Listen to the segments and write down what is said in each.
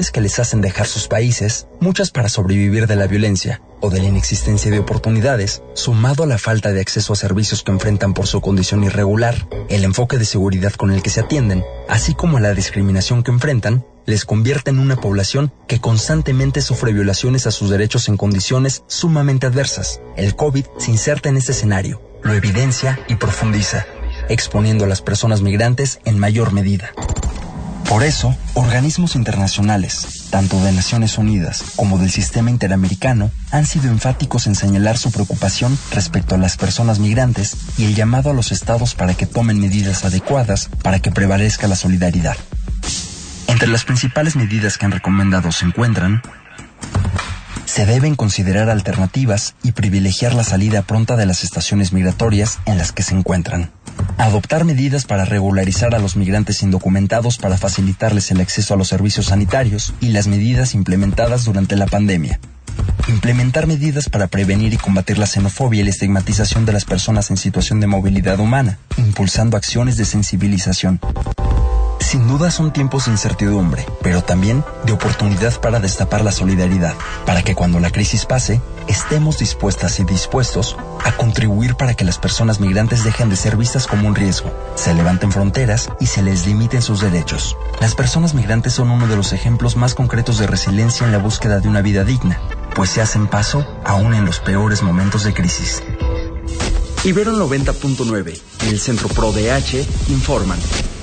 razones que les hacen dejar sus países, muchas para sobrevivir de la violencia o de la inexistencia de oportunidades, sumado a la falta de acceso a servicios que enfrentan por su condición irregular, el enfoque de seguridad con el que se atienden, así como la discriminación que enfrentan, les convierte en una población que constantemente sufre violaciones a sus derechos en condiciones sumamente adversas. El COVID se inserta en este escenario, lo evidencia y profundiza, exponiendo a las personas migrantes en mayor medida. Por eso, organismos internacionales, tanto de Naciones Unidas como del sistema interamericano, han sido enfáticos en señalar su preocupación respecto a las personas migrantes y el llamado a los estados para que tomen medidas adecuadas para que prevalezca la solidaridad. Entre las principales medidas que han recomendado se encuentran: se deben considerar alternativas y privilegiar la salida pronta de las estaciones migratorias en las que se encuentran. Adoptar medidas para regularizar a los migrantes indocumentados para facilitarles el acceso a los servicios sanitarios y las medidas implementadas durante la pandemia. Implementar medidas para prevenir y combatir la xenofobia y la estigmatización de las personas en situación de movilidad humana, impulsando acciones de sensibilización. Sin duda son tiempos de incertidumbre, pero también de oportunidad para destapar la solidaridad, para que cuando la crisis pase, estemos dispuestas y dispuestos a contribuir para que las personas migrantes dejen de ser vistas como un riesgo, se levanten fronteras y se les limiten sus derechos. Las personas migrantes son uno de los ejemplos más concretos de resiliencia en la búsqueda de una vida digna, pues se hacen paso aún en los peores momentos de crisis. Ibero 90.9 y el Centro Pro DH informan.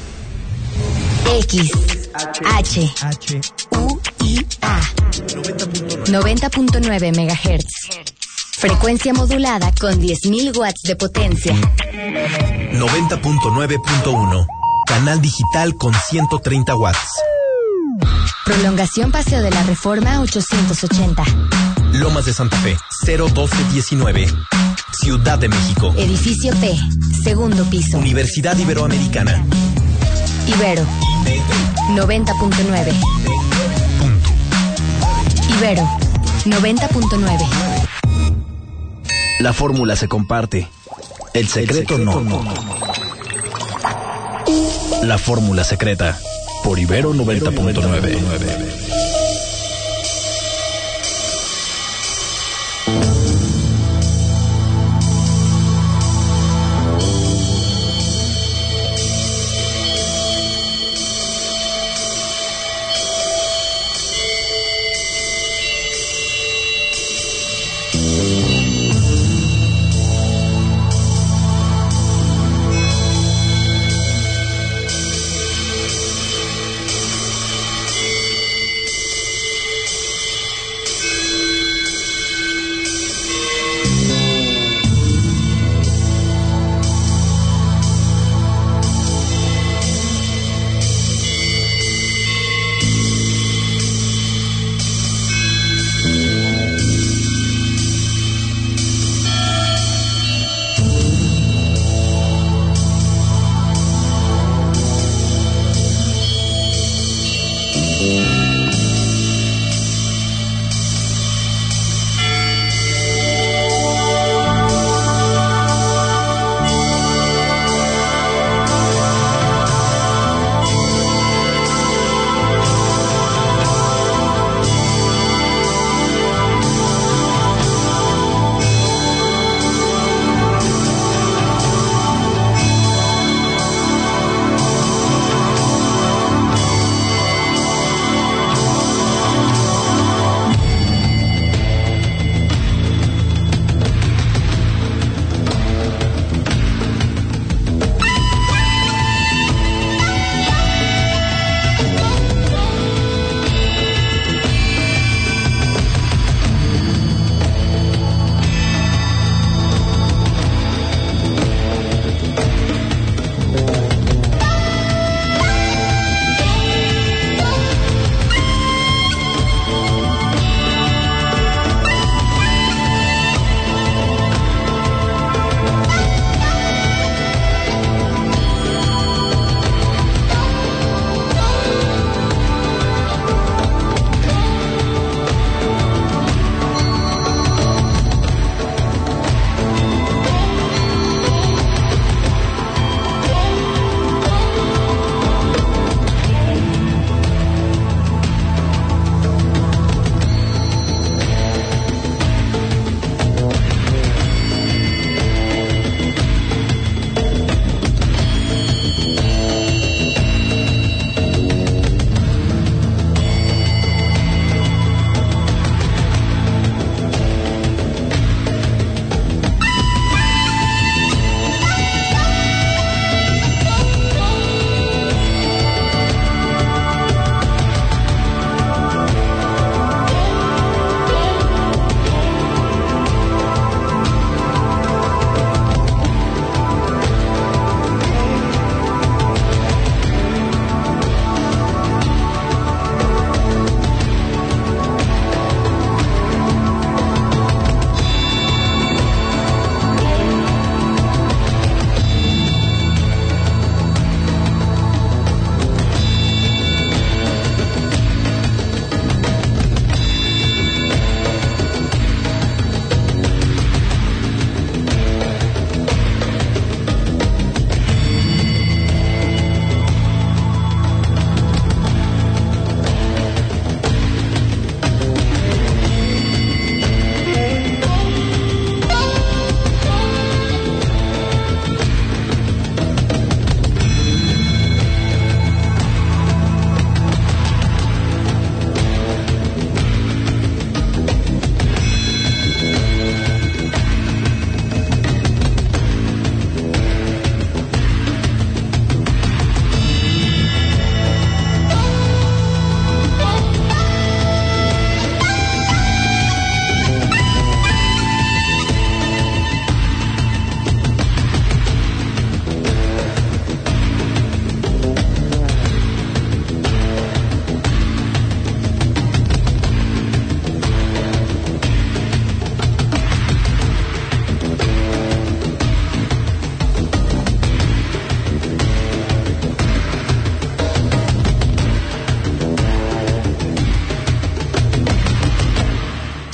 X, H, U, I, A, 90.9 MHz. Frecuencia modulada con 10.000 watts de potencia. 90.9.1. Canal digital con 130 watts. Prolongación Paseo de la Reforma 880. Lomas de Santa Fe, 01219. Ciudad de México. Edificio P, segundo piso. Universidad Iberoamericana. Ibero 90.9. Ibero 90.9. La fórmula se comparte. El secreto no. La fórmula secreta. Por Ibero 90.9.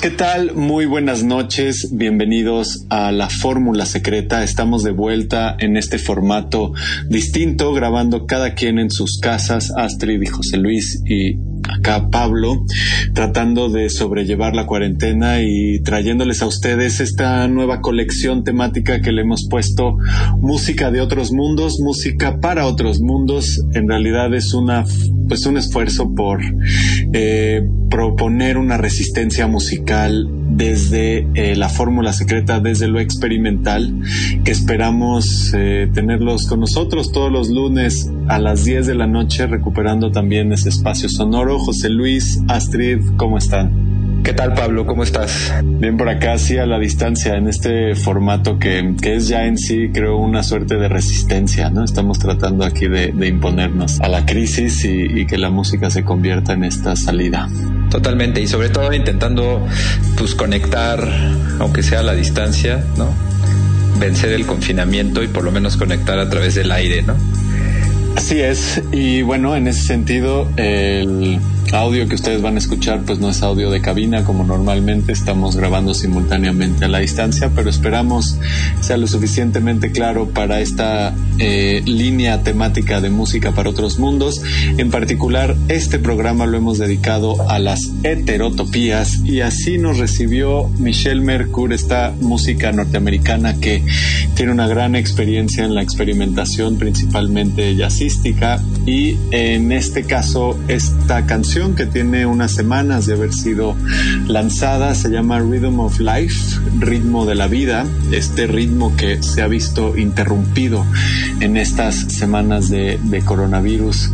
¿Qué tal? Muy buenas noches, bienvenidos a La Fórmula Secreta. Estamos de vuelta en este formato distinto, grabando cada quien en sus casas, Astrid y José Luis y acá Pablo, tratando de sobrellevar la cuarentena y trayéndoles a ustedes esta nueva colección temática que le hemos puesto música de otros mundos, música para otros mundos. En realidad es un esfuerzo por proponer una resistencia musical desde la Fórmula Secreta, desde lo experimental, que esperamos tenerlos con nosotros todos los lunes a las 10 de la noche, recuperando también ese espacio sonoro. José Luis, Astrid, ¿cómo están? ¿Qué tal, Pablo? ¿Cómo estás? Bien por acá, sí, a la distancia, en este formato que es ya en sí, creo, una suerte de resistencia, ¿no? Estamos tratando aquí de imponernos a la crisis y que la música se convierta en esta salida. Totalmente, y sobre todo intentando pues conectar, aunque sea a la distancia, ¿no? Vencer el confinamiento y por lo menos conectar a través del aire, ¿no? Así es, y bueno, en ese sentido, el audio que ustedes van a escuchar pues no es audio de cabina como normalmente, estamos grabando simultáneamente a la distancia, pero esperamos sea lo suficientemente claro para esta línea temática de música para otros mundos. En particular, este programa lo hemos dedicado a las heterotopías, y así nos recibió Michelle Mercure, esta música norteamericana que tiene una gran experiencia en la experimentación, principalmente jazzística, y en este caso esta canción que tiene unas semanas de haber sido lanzada se llama Rhythm of Life, ritmo de la vida, este ritmo que se ha visto interrumpido en estas semanas de coronavirus,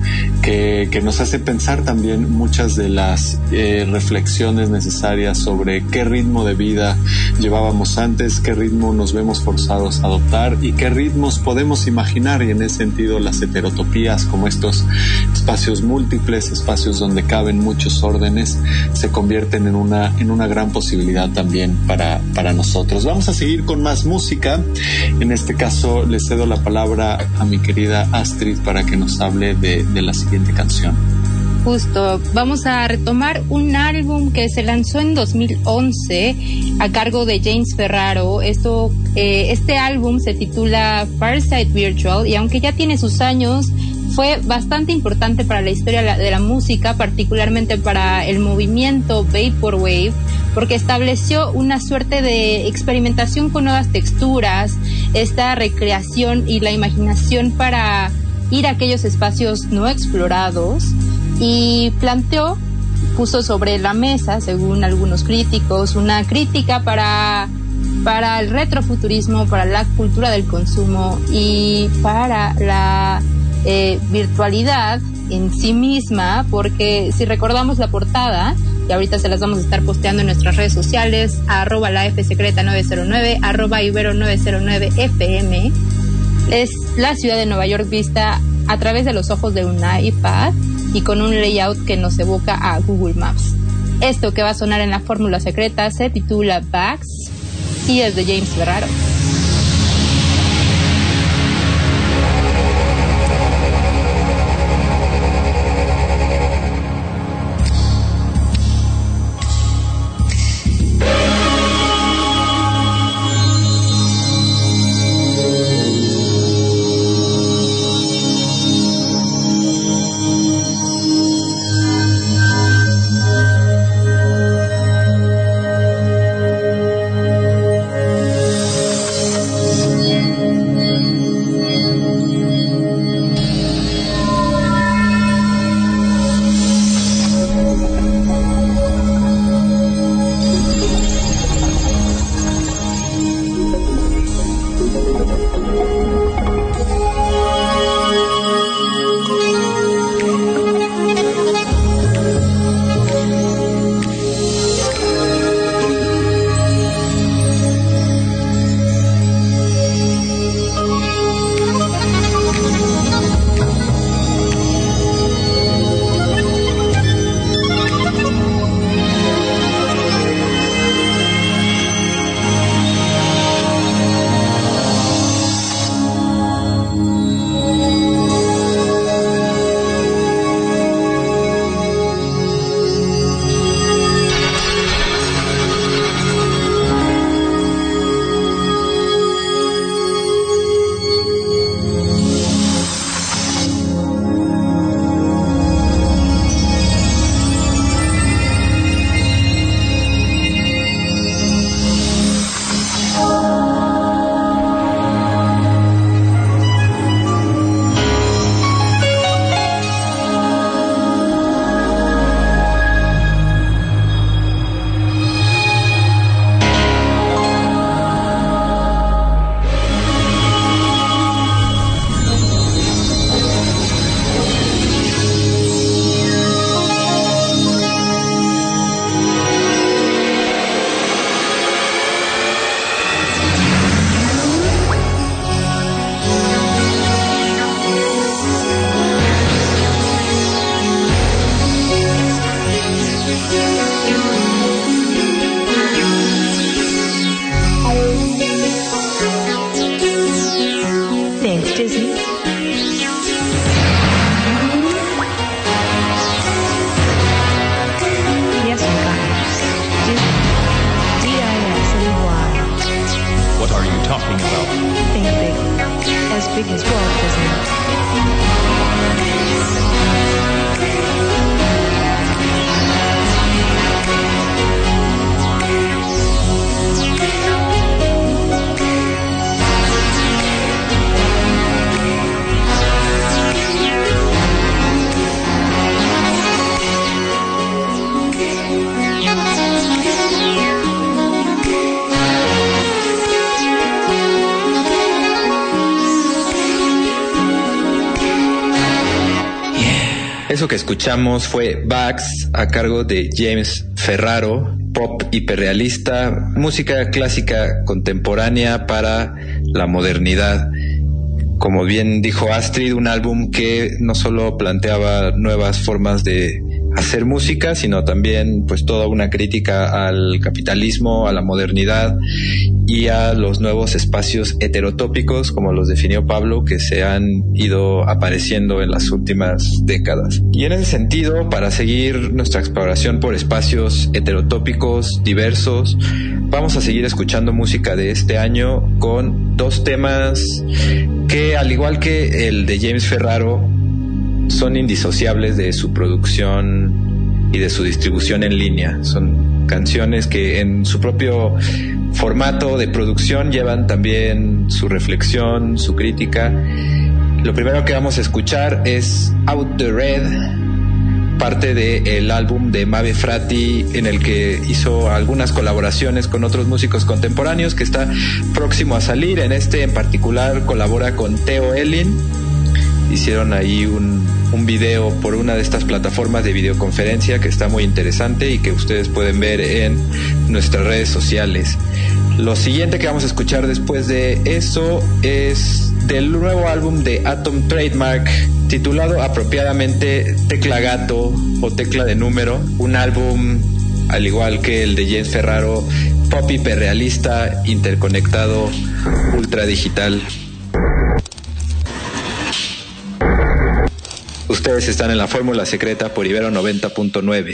que nos hace pensar también muchas de las reflexiones necesarias sobre qué ritmo de vida llevábamos antes, qué ritmo nos vemos forzados a adoptar y qué ritmos podemos imaginar, y en ese sentido las heterotopías, como estos espacios múltiples, espacios donde caben muchos órdenes, se convierten en una gran posibilidad también para nosotros. Vamos a seguir con más música. En este caso le cedo la palabra a mi querida Astrid para que nos hable de la siguiente canción. Justo, vamos a retomar un álbum que se lanzó en 2011 a cargo de James Ferraro. Este álbum se titula Farside Virtual, y aunque ya tiene sus años, fue bastante importante para la historia de la música, particularmente para el movimiento Vaporwave, porque estableció una suerte de experimentación con nuevas texturas, esta recreación y la imaginación para ir a aquellos espacios no explorados, y puso sobre la mesa, según algunos críticos, una crítica para el retrofuturismo, para la cultura del consumo y para la virtualidad en sí misma, porque si recordamos la portada, y ahorita se las vamos a estar posteando en nuestras redes sociales, @lafsecreta909, @ibero909fm, es la ciudad de Nueva York vista a través de los ojos de un iPad y con un layout que nos evoca a Google Maps. Esto que va a sonar en la Fórmula Secreta se titula Bags y es de James Ferraro. Thanks, Disney. Yes, you got it. Disney. D-I-S-N-Y. What are you talking about? Think big. As big as Walt Disney. Eso que escuchamos fue Bugs a cargo de James Ferraro, pop hiperrealista, música clásica contemporánea para la modernidad. Como bien dijo Astrid, un álbum que no solo planteaba nuevas formas de hacer música, sino también pues toda una crítica al capitalismo, a la modernidad y a los nuevos espacios heterotópicos, como los definió Pablo, que se han ido apareciendo en las últimas décadas. Y en ese sentido, para seguir nuestra exploración por espacios heterotópicos diversos, vamos a seguir escuchando música de este año con dos temas que, al igual que el de James Ferraro, son indisociables de su producción y de su distribución en línea. Son canciones que en su propio formato de producción llevan también su reflexión, su crítica. Lo primero que vamos a escuchar es Out the Red, parte del álbum de Mabe Frati, en el que hizo algunas colaboraciones con otros músicos contemporáneos, que está próximo a salir. En este en particular colabora con Theo Ellin. Hicieron ahí un video por una de estas plataformas de videoconferencia que está muy interesante y que ustedes pueden ver en nuestras redes sociales. Lo siguiente que vamos a escuchar después de eso es del nuevo álbum de Atom Trademark, titulado apropiadamente Tecla Gato o Tecla de Número, un álbum al igual que el de James Ferraro, pop hiperrealista, interconectado, ultra digital. Ustedes están en la Fórmula Secreta por Ibero 90.9.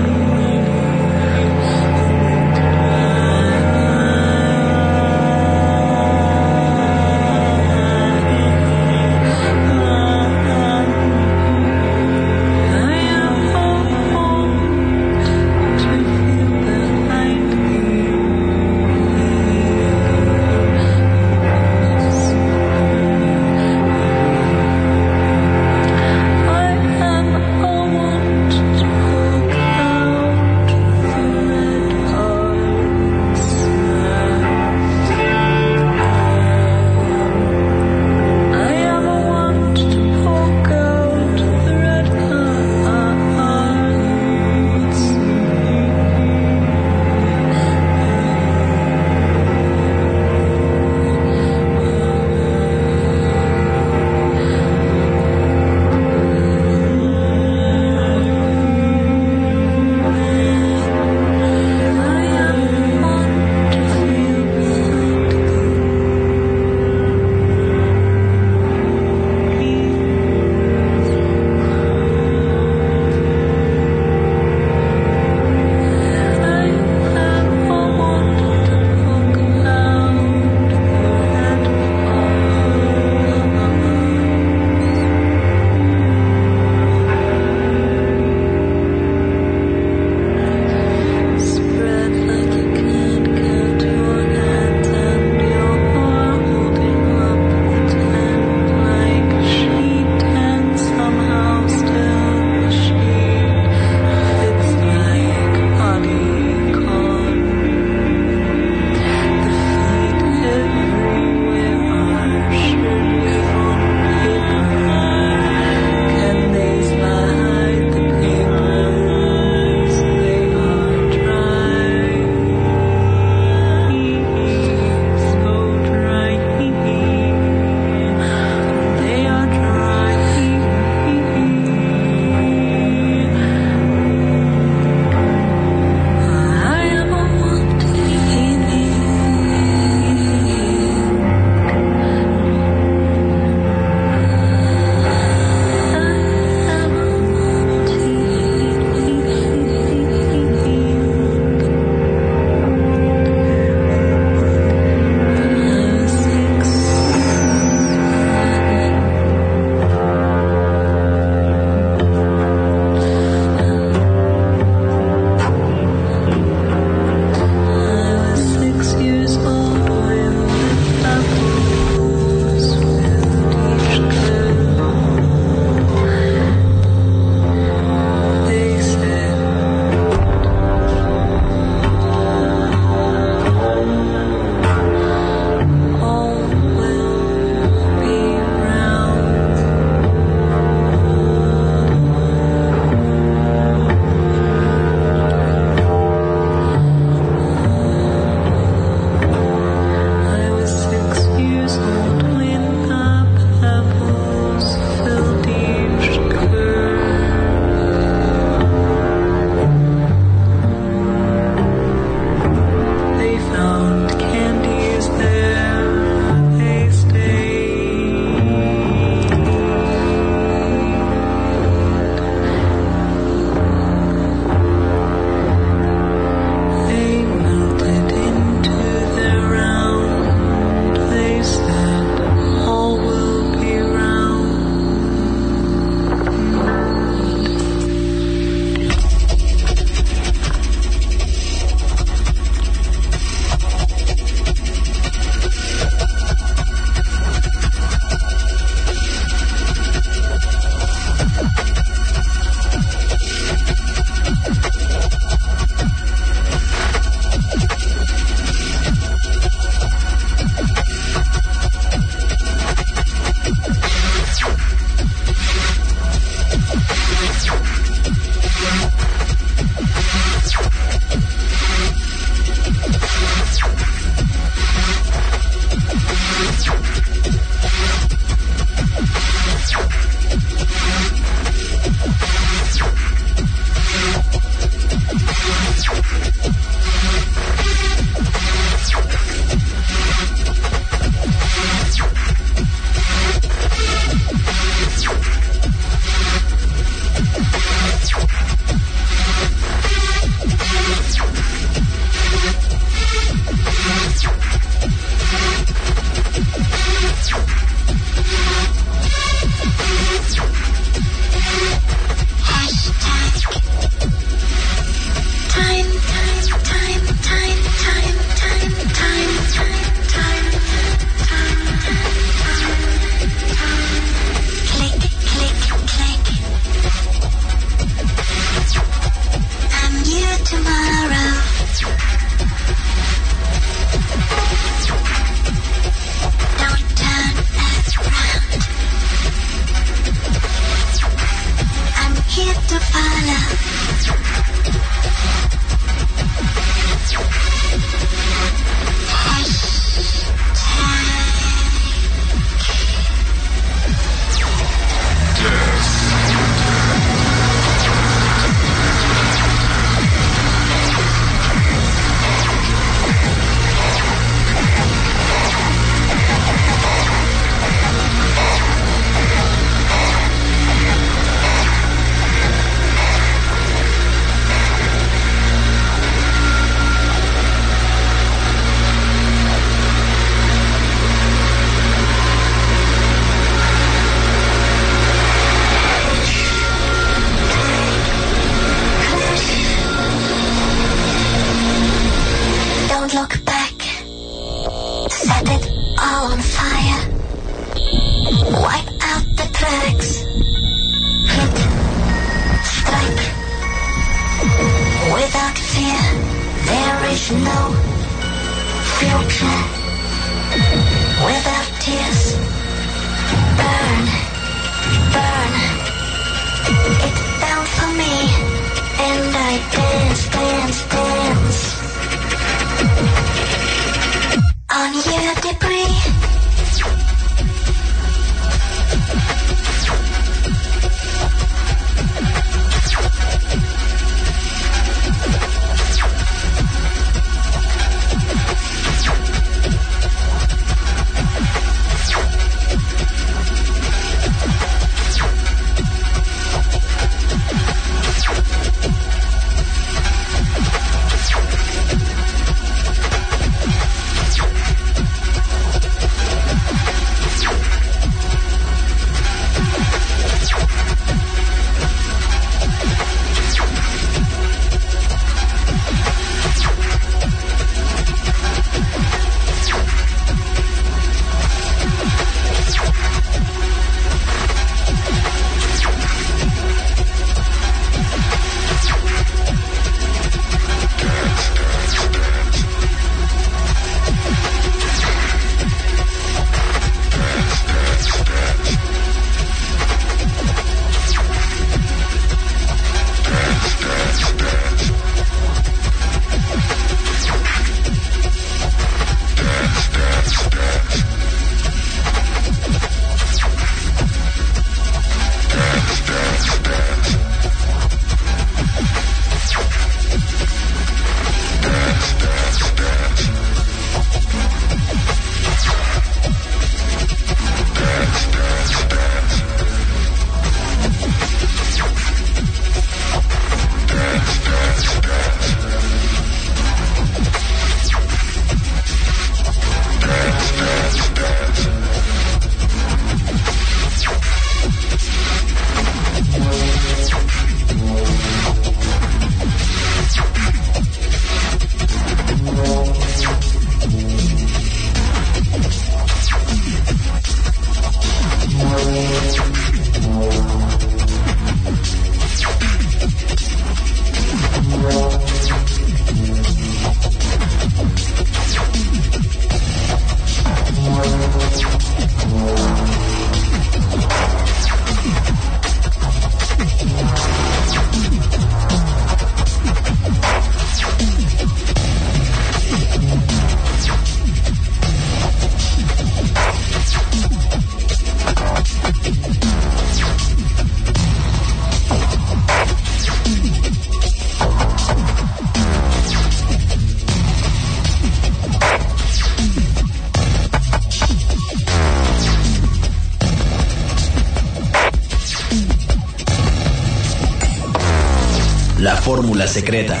La fórmula secreta.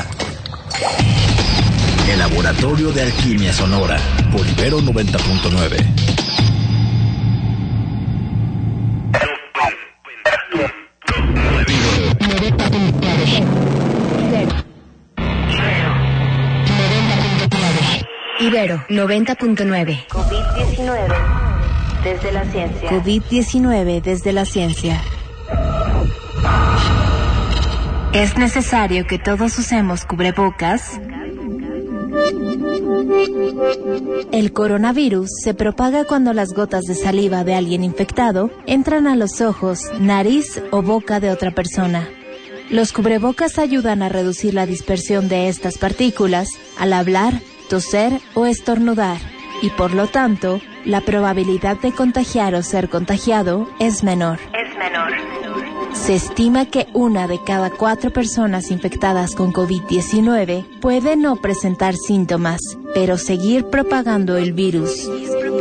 El laboratorio de alquimia sonora. Por Ibero 90.9. Ibero 90.9. COVID-19 desde la ciencia. COVID-19 desde la ciencia. ¿Es necesario que todos usemos cubrebocas? El coronavirus se propaga cuando las gotas de saliva de alguien infectado entran a los ojos, nariz o boca de otra persona. Los cubrebocas ayudan a reducir la dispersión de estas partículas al hablar, toser o estornudar, y por lo tanto, la probabilidad de contagiar o ser contagiado es menor. Se estima que 1 de cada 4 personas infectadas con COVID-19 puede no presentar síntomas, pero seguir propagando el virus.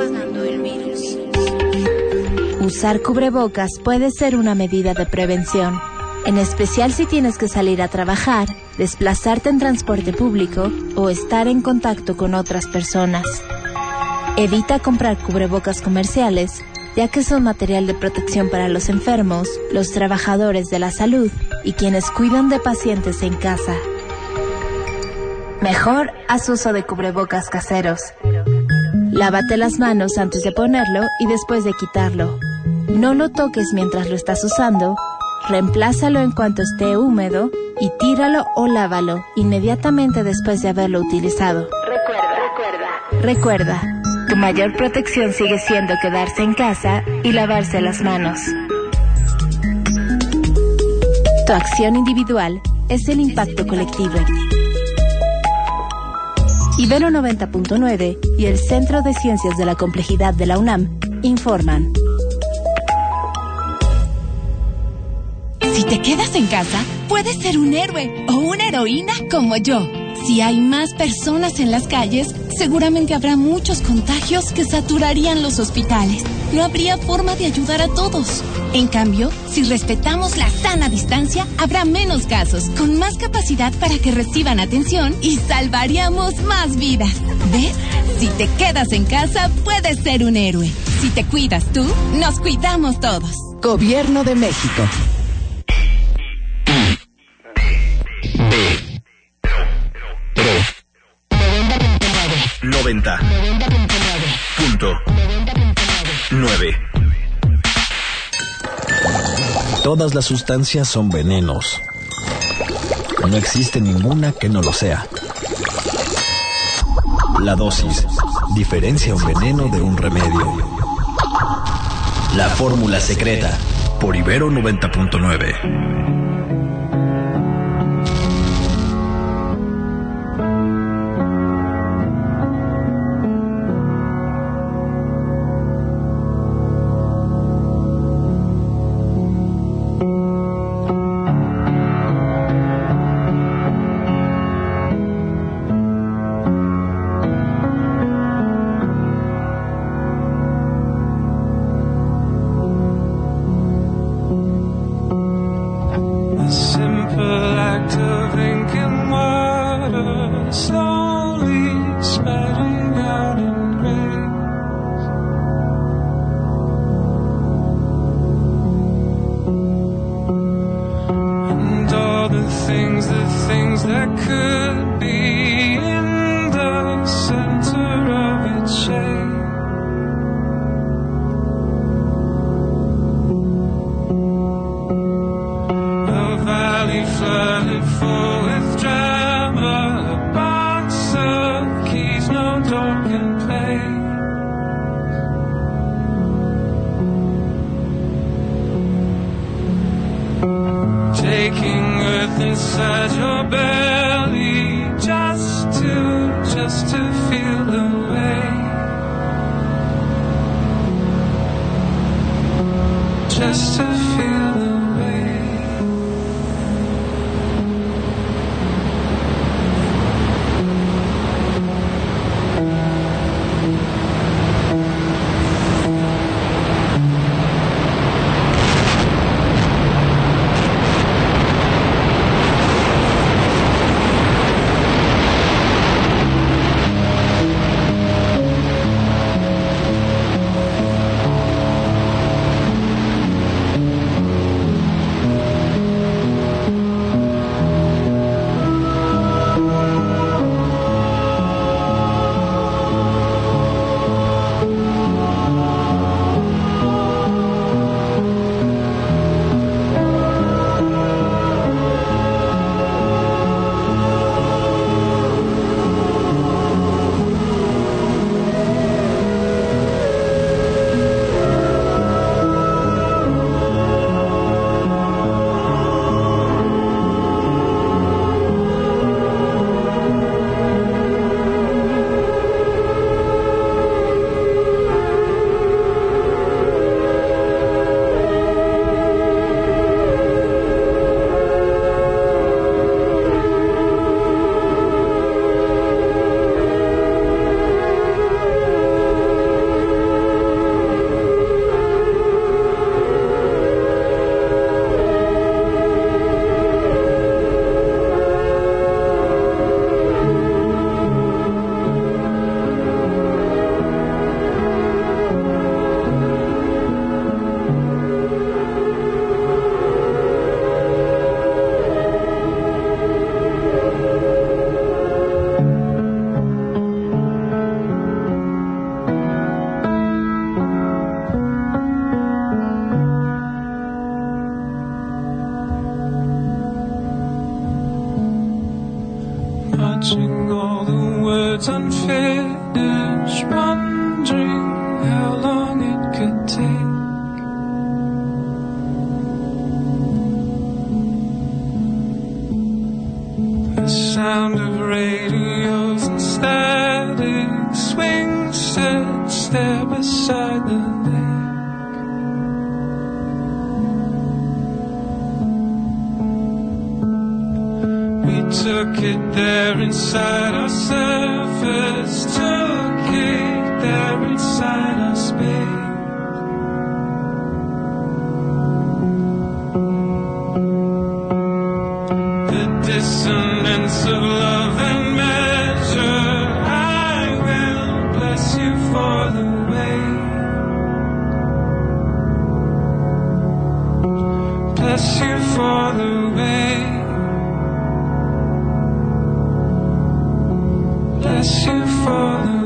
Usar cubrebocas puede ser una medida de prevención, en especial si tienes que salir a trabajar, desplazarte en transporte público o estar en contacto con otras personas. Evita comprar cubrebocas comerciales, ya que son material de protección para los enfermos, los trabajadores de la salud y quienes cuidan de pacientes en casa. Mejor haz uso de cubrebocas caseros. Lávate las manos antes de ponerlo y después de quitarlo. No lo toques mientras lo estás usando, reemplázalo en cuanto esté húmedo y tíralo o lávalo inmediatamente después de haberlo utilizado. Recuerda, tu mayor protección sigue siendo quedarse en casa y lavarse las manos. Tu acción individual es el impacto colectivo. Ibero 90.9 y el Centro de Ciencias de la Complejidad de la UNAM informan. Si te quedas en casa, puedes ser un héroe o una heroína como yo. Si hay más personas en las calles, seguramente habrá muchos contagios que saturarían los hospitales. No habría forma de ayudar a todos. En cambio, si respetamos la sana distancia, habrá menos casos, con más capacidad para que reciban atención y salvaríamos más vidas. ¿Ves? Si te quedas en casa, puedes ser un héroe. Si te cuidas tú, nos cuidamos todos. Gobierno de México. 90.9. Todas las sustancias son venenos. No existe ninguna que no lo sea. La dosis diferencia un veneno de un remedio. La fórmula secreta por Ibero 90.9. watching all the words unfinished, wondering how long it could take. The sound of radios and static swing set, stare beside the lake. We took it there inside our surface, took it there inside our space. Dissonance of love and measure, I will bless you for the way. Bless you for the way. Bless you for the way.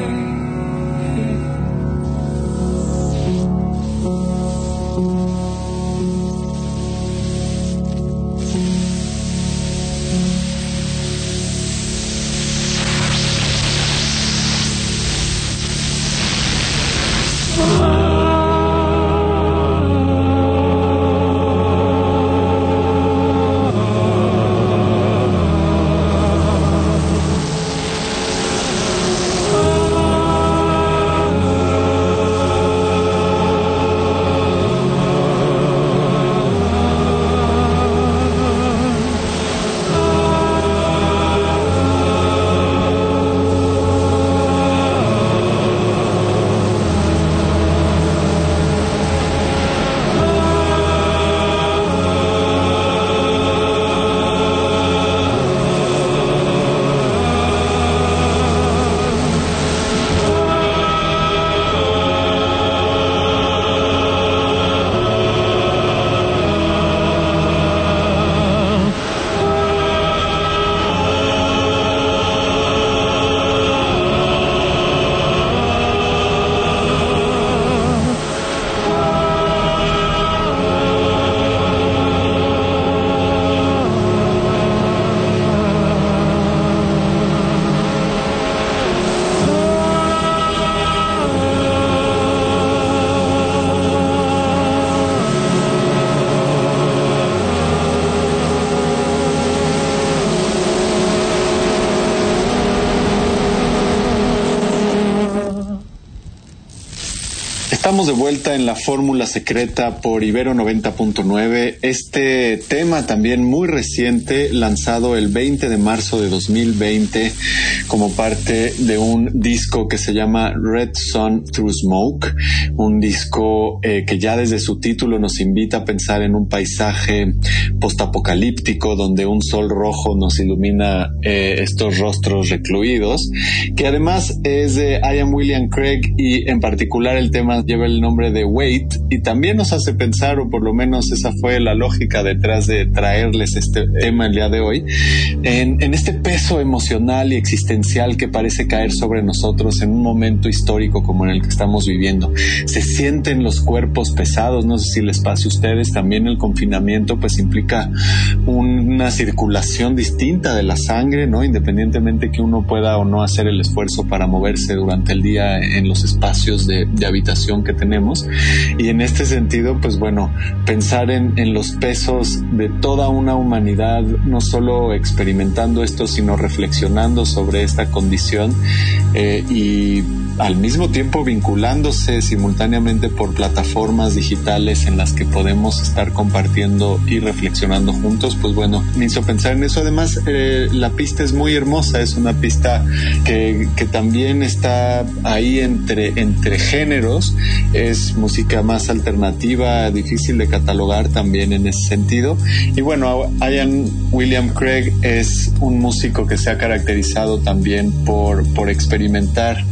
Estamos de vuelta en la Fórmula Secreta por Ibero 90.9. Este tema también muy reciente, lanzado el 20 de marzo de 2020 como parte de un disco que se llama Red Sun Through Smoke, un disco que ya desde su título nos invita a pensar en un paisaje postapocalíptico donde un sol rojo nos ilumina estos rostros recluidos, que además es de Ian William Craig, y en particular el tema lleva el nombre de Wait, y también nos hace pensar, o por lo menos esa fue la lógica detrás de traerles este tema el día de hoy, en este peso emocional y existencial que parece caer sobre nosotros en un momento histórico como en el que estamos viviendo. Se sienten los cuerpos pesados, no sé si les pase a ustedes, también el confinamiento pues implica una circulación distinta de la sangre, ¿no? Independientemente que uno pueda o no hacer el esfuerzo para moverse durante el día en los espacios de habitación que tenemos. Y en este sentido, pues bueno, pensar en los pesos de toda una humanidad, no solo experimentando esto, sino reflexionando sobre esta condición y al mismo tiempo vinculándose simultáneamente por plataformas digitales en las que podemos estar compartiendo y reflexionando juntos, pues bueno, me hizo pensar en eso. Además, la pista es muy hermosa, es una pista que también está ahí entre géneros, es música más alternativa, difícil de catalogar también en ese sentido. Y bueno, Ian William Craig es un músico que se ha caracterizado también por experimentar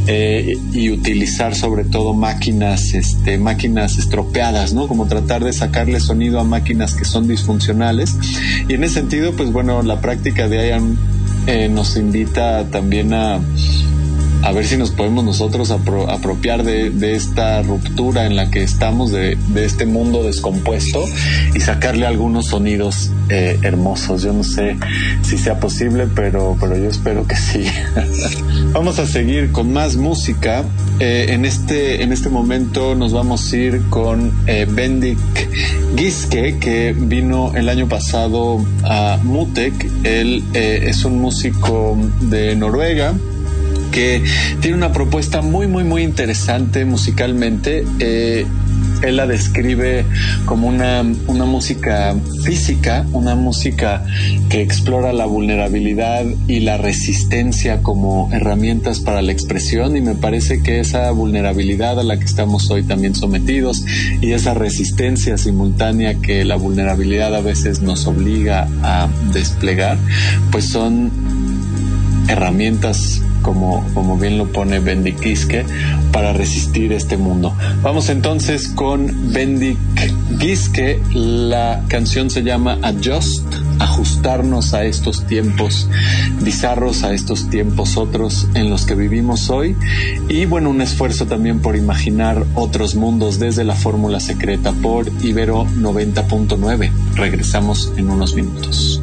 y utilizar sobre todo máquinas estropeadas, ¿no? Como tratar de sacarle sonido a máquinas que son disfuncionales. Y en ese sentido, pues bueno, la práctica de Ian nos invita también a a ver si nos podemos nosotros apropiar de esta ruptura en la que estamos, de este mundo descompuesto, y sacarle algunos sonidos hermosos. Yo no sé si sea posible, pero yo espero que sí. Vamos a seguir con más música. En este momento nos vamos a ir con Bendik Giske, que vino el año pasado a Mutek. Él es un músico de Noruega que tiene una propuesta muy, muy, muy interesante musicalmente. Él la describe como una música física, una música que explora la vulnerabilidad y la resistencia como herramientas para la expresión, y me parece que esa vulnerabilidad a la que estamos hoy también sometidos, y esa resistencia simultánea que la vulnerabilidad a veces nos obliga a desplegar, pues son herramientas, como bien lo pone Bendik Giske, para resistir este mundo. Vamos entonces con Bendik Giske. La canción se llama Adjust, ajustarnos a estos tiempos bizarros, a estos tiempos otros en los que vivimos hoy, y bueno, un esfuerzo también por imaginar otros mundos desde la fórmula secreta por Ibero 90.9. Regresamos en unos minutos.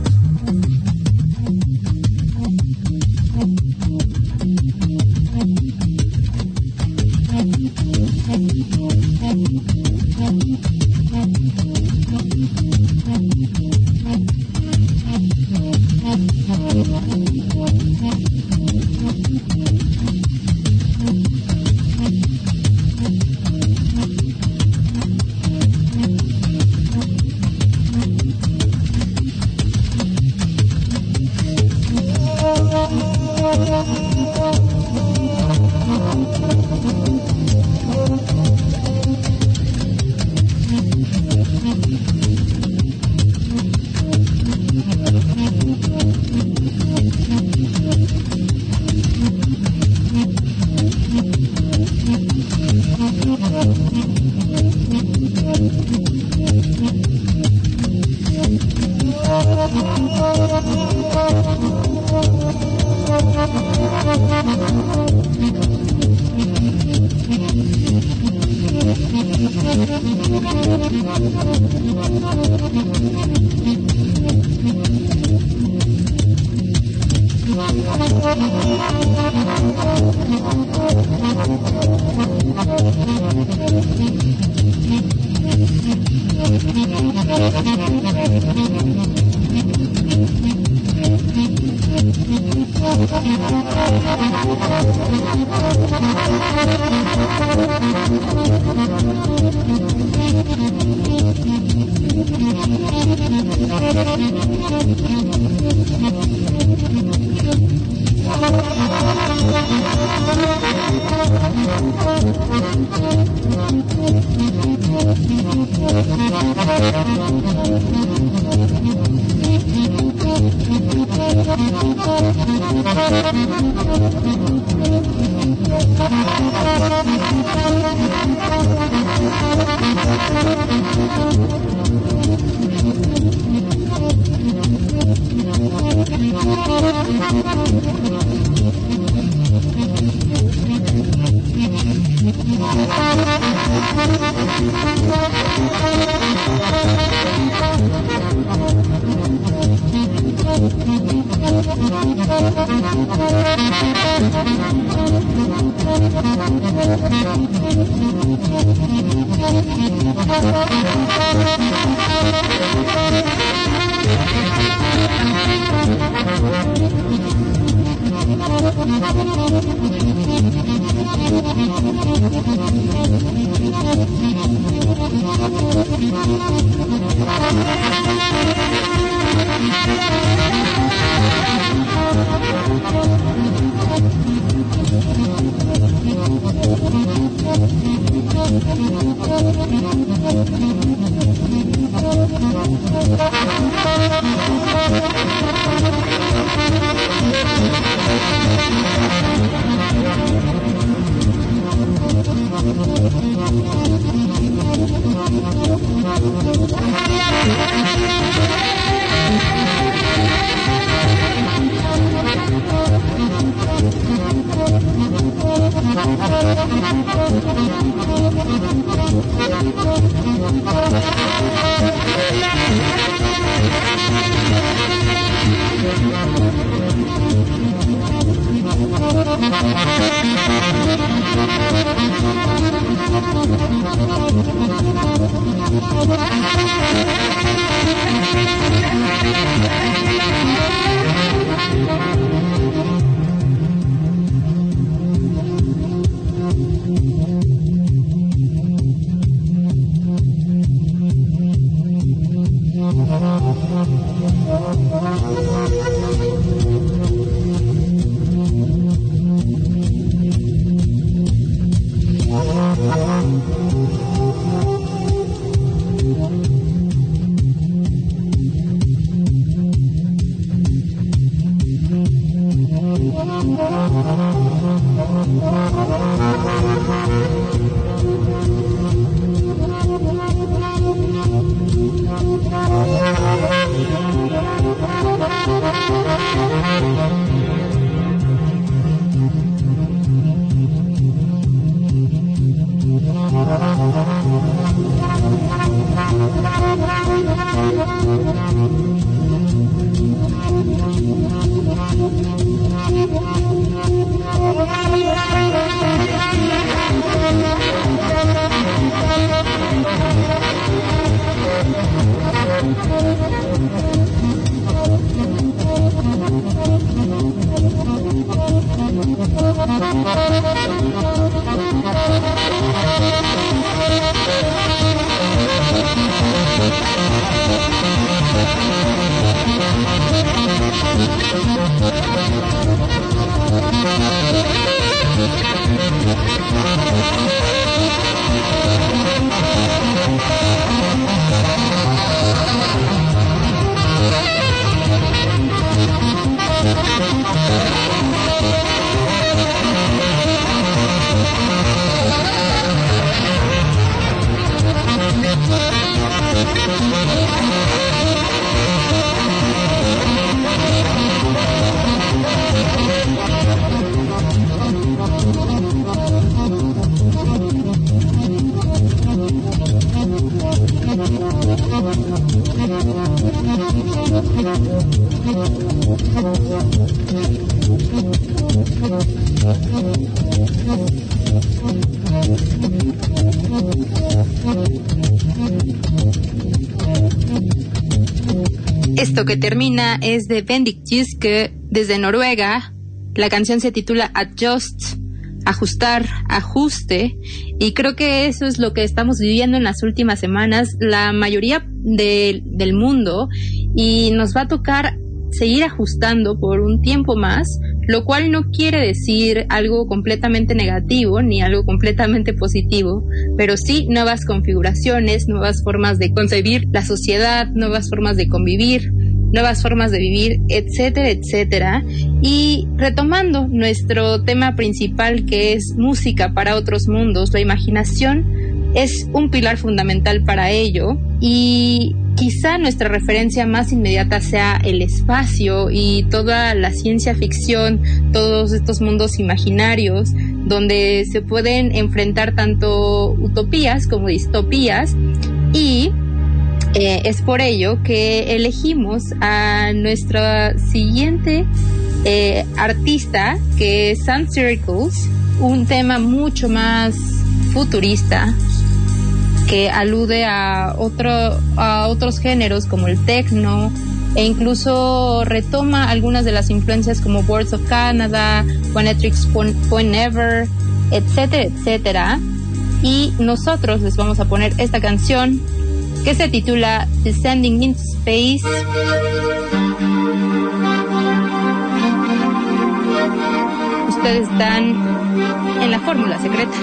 Esto que termina es de Bendik Tyske desde Noruega. La canción se titula Adjust, ajustar, ajuste, y creo que eso es lo que estamos viviendo en las últimas semanas, la mayoría del mundo, y nos va a tocar seguir ajustando por un tiempo más, lo cual no quiere decir algo completamente negativo ni algo completamente positivo, pero sí nuevas configuraciones, nuevas formas de concebir la sociedad, nuevas formas de convivir, nuevas formas de vivir, etcétera, etcétera. Y retomando nuestro tema principal, que es música para otros mundos, la imaginación es un pilar fundamental para ello, y quizá nuestra referencia más inmediata sea el espacio y toda la ciencia ficción, todos estos mundos imaginarios donde se pueden enfrentar tanto utopías como distopías, y es por ello que elegimos a nuestra siguiente artista, que es Sun Circles, un tema mucho más futurista que alude a otros géneros como el techno, e incluso retoma algunas de las influencias como Birds of Canada, One Electric Point Never, etcétera, etcétera. Y nosotros les vamos a poner esta canción que se titula Descending into Space. Ustedes están en la fórmula secreta.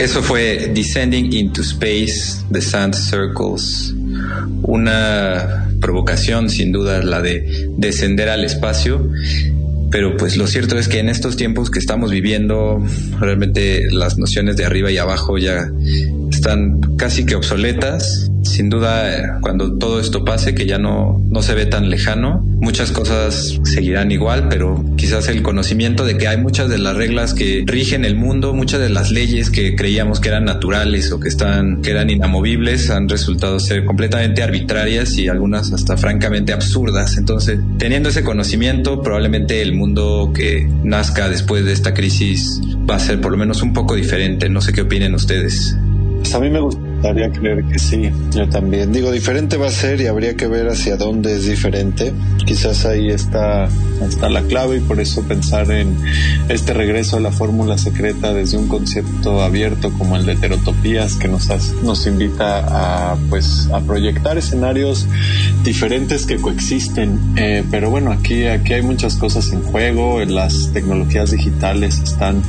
Eso fue Descending into Space, The Sand Circles. Una provocación, sin duda, la de descender al espacio. Pero pues lo cierto es que en estos tiempos que estamos viviendo, realmente las nociones de arriba y abajo ya están casi que obsoletas. Sin duda, cuando todo esto pase, que ya no se ve tan lejano, muchas cosas seguirán igual, pero quizás el conocimiento de que hay muchas de las reglas que rigen el mundo, muchas de las leyes que creíamos que eran naturales o que eran inamovibles, han resultado ser completamente arbitrarias y algunas hasta francamente absurdas. Entonces, teniendo ese conocimiento, probablemente el mundo que nazca después de esta crisis va a ser por lo menos un poco diferente. No sé qué opinen ustedes. Pues a mí me gustaría creer que sí, yo también. Digo, diferente va a ser y habría que ver hacia dónde es diferente. Quizás ahí está la clave, y por eso pensar en este regreso a la fórmula secreta desde un concepto abierto como el de heterotopías, que nos invita a proyectar escenarios diferentes que coexisten. Pero bueno, aquí hay muchas cosas en juego. Las tecnologías digitales están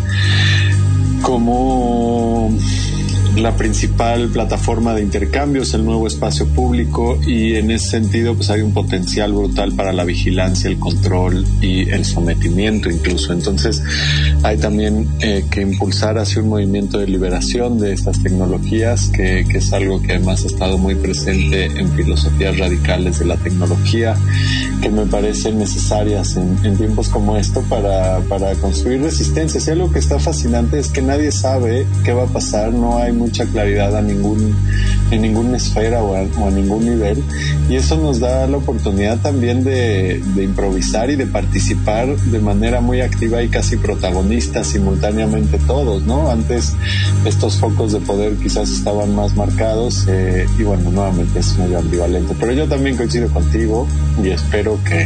como la principal plataforma de intercambios, el nuevo espacio público, y en ese sentido pues hay un potencial brutal para la vigilancia, el control y el sometimiento incluso. Entonces hay también que impulsar hacia un movimiento de liberación de estas tecnologías, que es algo que además ha estado muy presente en filosofías radicales de la tecnología, que me parecen necesarias en tiempos como esto para construir resistencias. Y algo que está fascinante es que nadie sabe qué va a pasar, no hay mucha claridad en ninguna esfera o a ningún nivel, y eso nos da la oportunidad también de improvisar y de participar de manera muy activa y casi protagonista simultáneamente todos, ¿no? Antes estos focos de poder quizás estaban más marcados, y bueno, nuevamente es medio ambivalente, pero yo también coincido contigo y espero que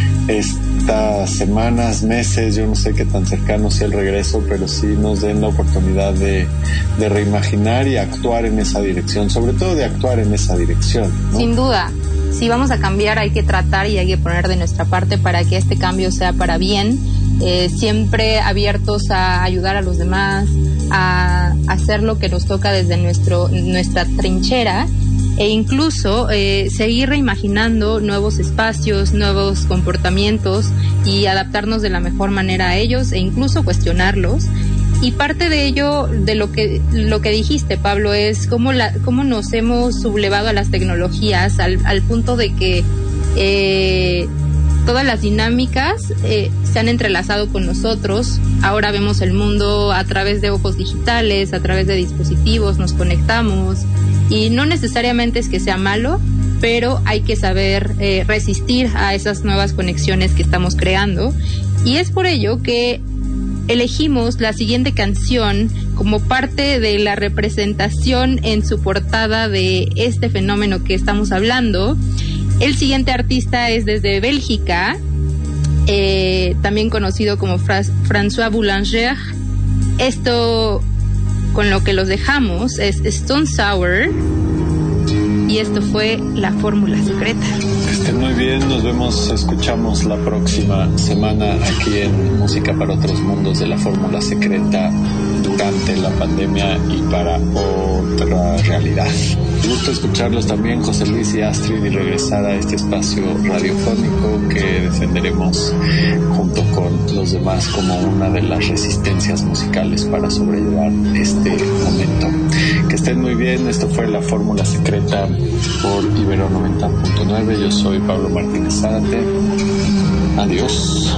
estas semanas, meses, yo no sé qué tan cercano sea el regreso, pero sí nos den la oportunidad de reimaginar y actuar en esa dirección, sobre todo de actuar en esa dirección, ¿no? Sin duda, si vamos a cambiar hay que tratar y hay que poner de nuestra parte para que este cambio sea para bien, siempre abiertos a ayudar a los demás, a hacer lo que nos toca desde nuestra trinchera, e incluso seguir reimaginando nuevos espacios, nuevos comportamientos y adaptarnos de la mejor manera a ellos, e incluso cuestionarlos. Y parte de ello, de lo que dijiste, Pablo, es cómo nos hemos sublevado a las tecnologías al punto de que todas las dinámicas se han entrelazado con nosotros. Ahora vemos el mundo a través de ojos digitales, a través de dispositivos, nos conectamos, y no necesariamente es que sea malo, pero hay que saber resistir a esas nuevas conexiones que estamos creando. Y es por ello que elegimos la siguiente canción como parte de la representación en su portada de este fenómeno que estamos hablando. El siguiente artista es desde Bélgica, también conocido como François Boulanger. Esto con lo que los dejamos es Stone Sour, y esto fue La Fórmula Secreta. Estén muy bien, nos vemos, escuchamos la próxima semana aquí en Música para Otros Mundos de La Fórmula Secreta, durante la pandemia y para otra realidad. Me gusta escucharlos también, José Luis y Astrid, y regresar a este espacio radiofónico que defenderemos junto con los demás como una de las resistencias musicales para sobrellevar este momento. Que estén muy bien, esto fue La Fórmula Secreta por Ibero 90.9. Yo soy Pablo Martínez Zárate. Adiós.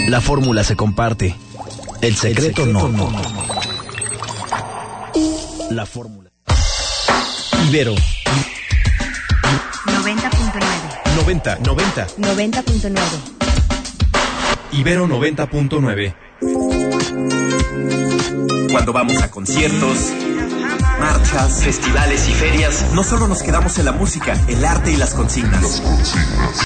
La fórmula se comparte. El secreto no. La fórmula. Ibero. 90.9. 90.9. Ibero 90.9. Cuando vamos a conciertos, marchas, festivales y ferias, no solo nos quedamos en la música, el arte y las consignas.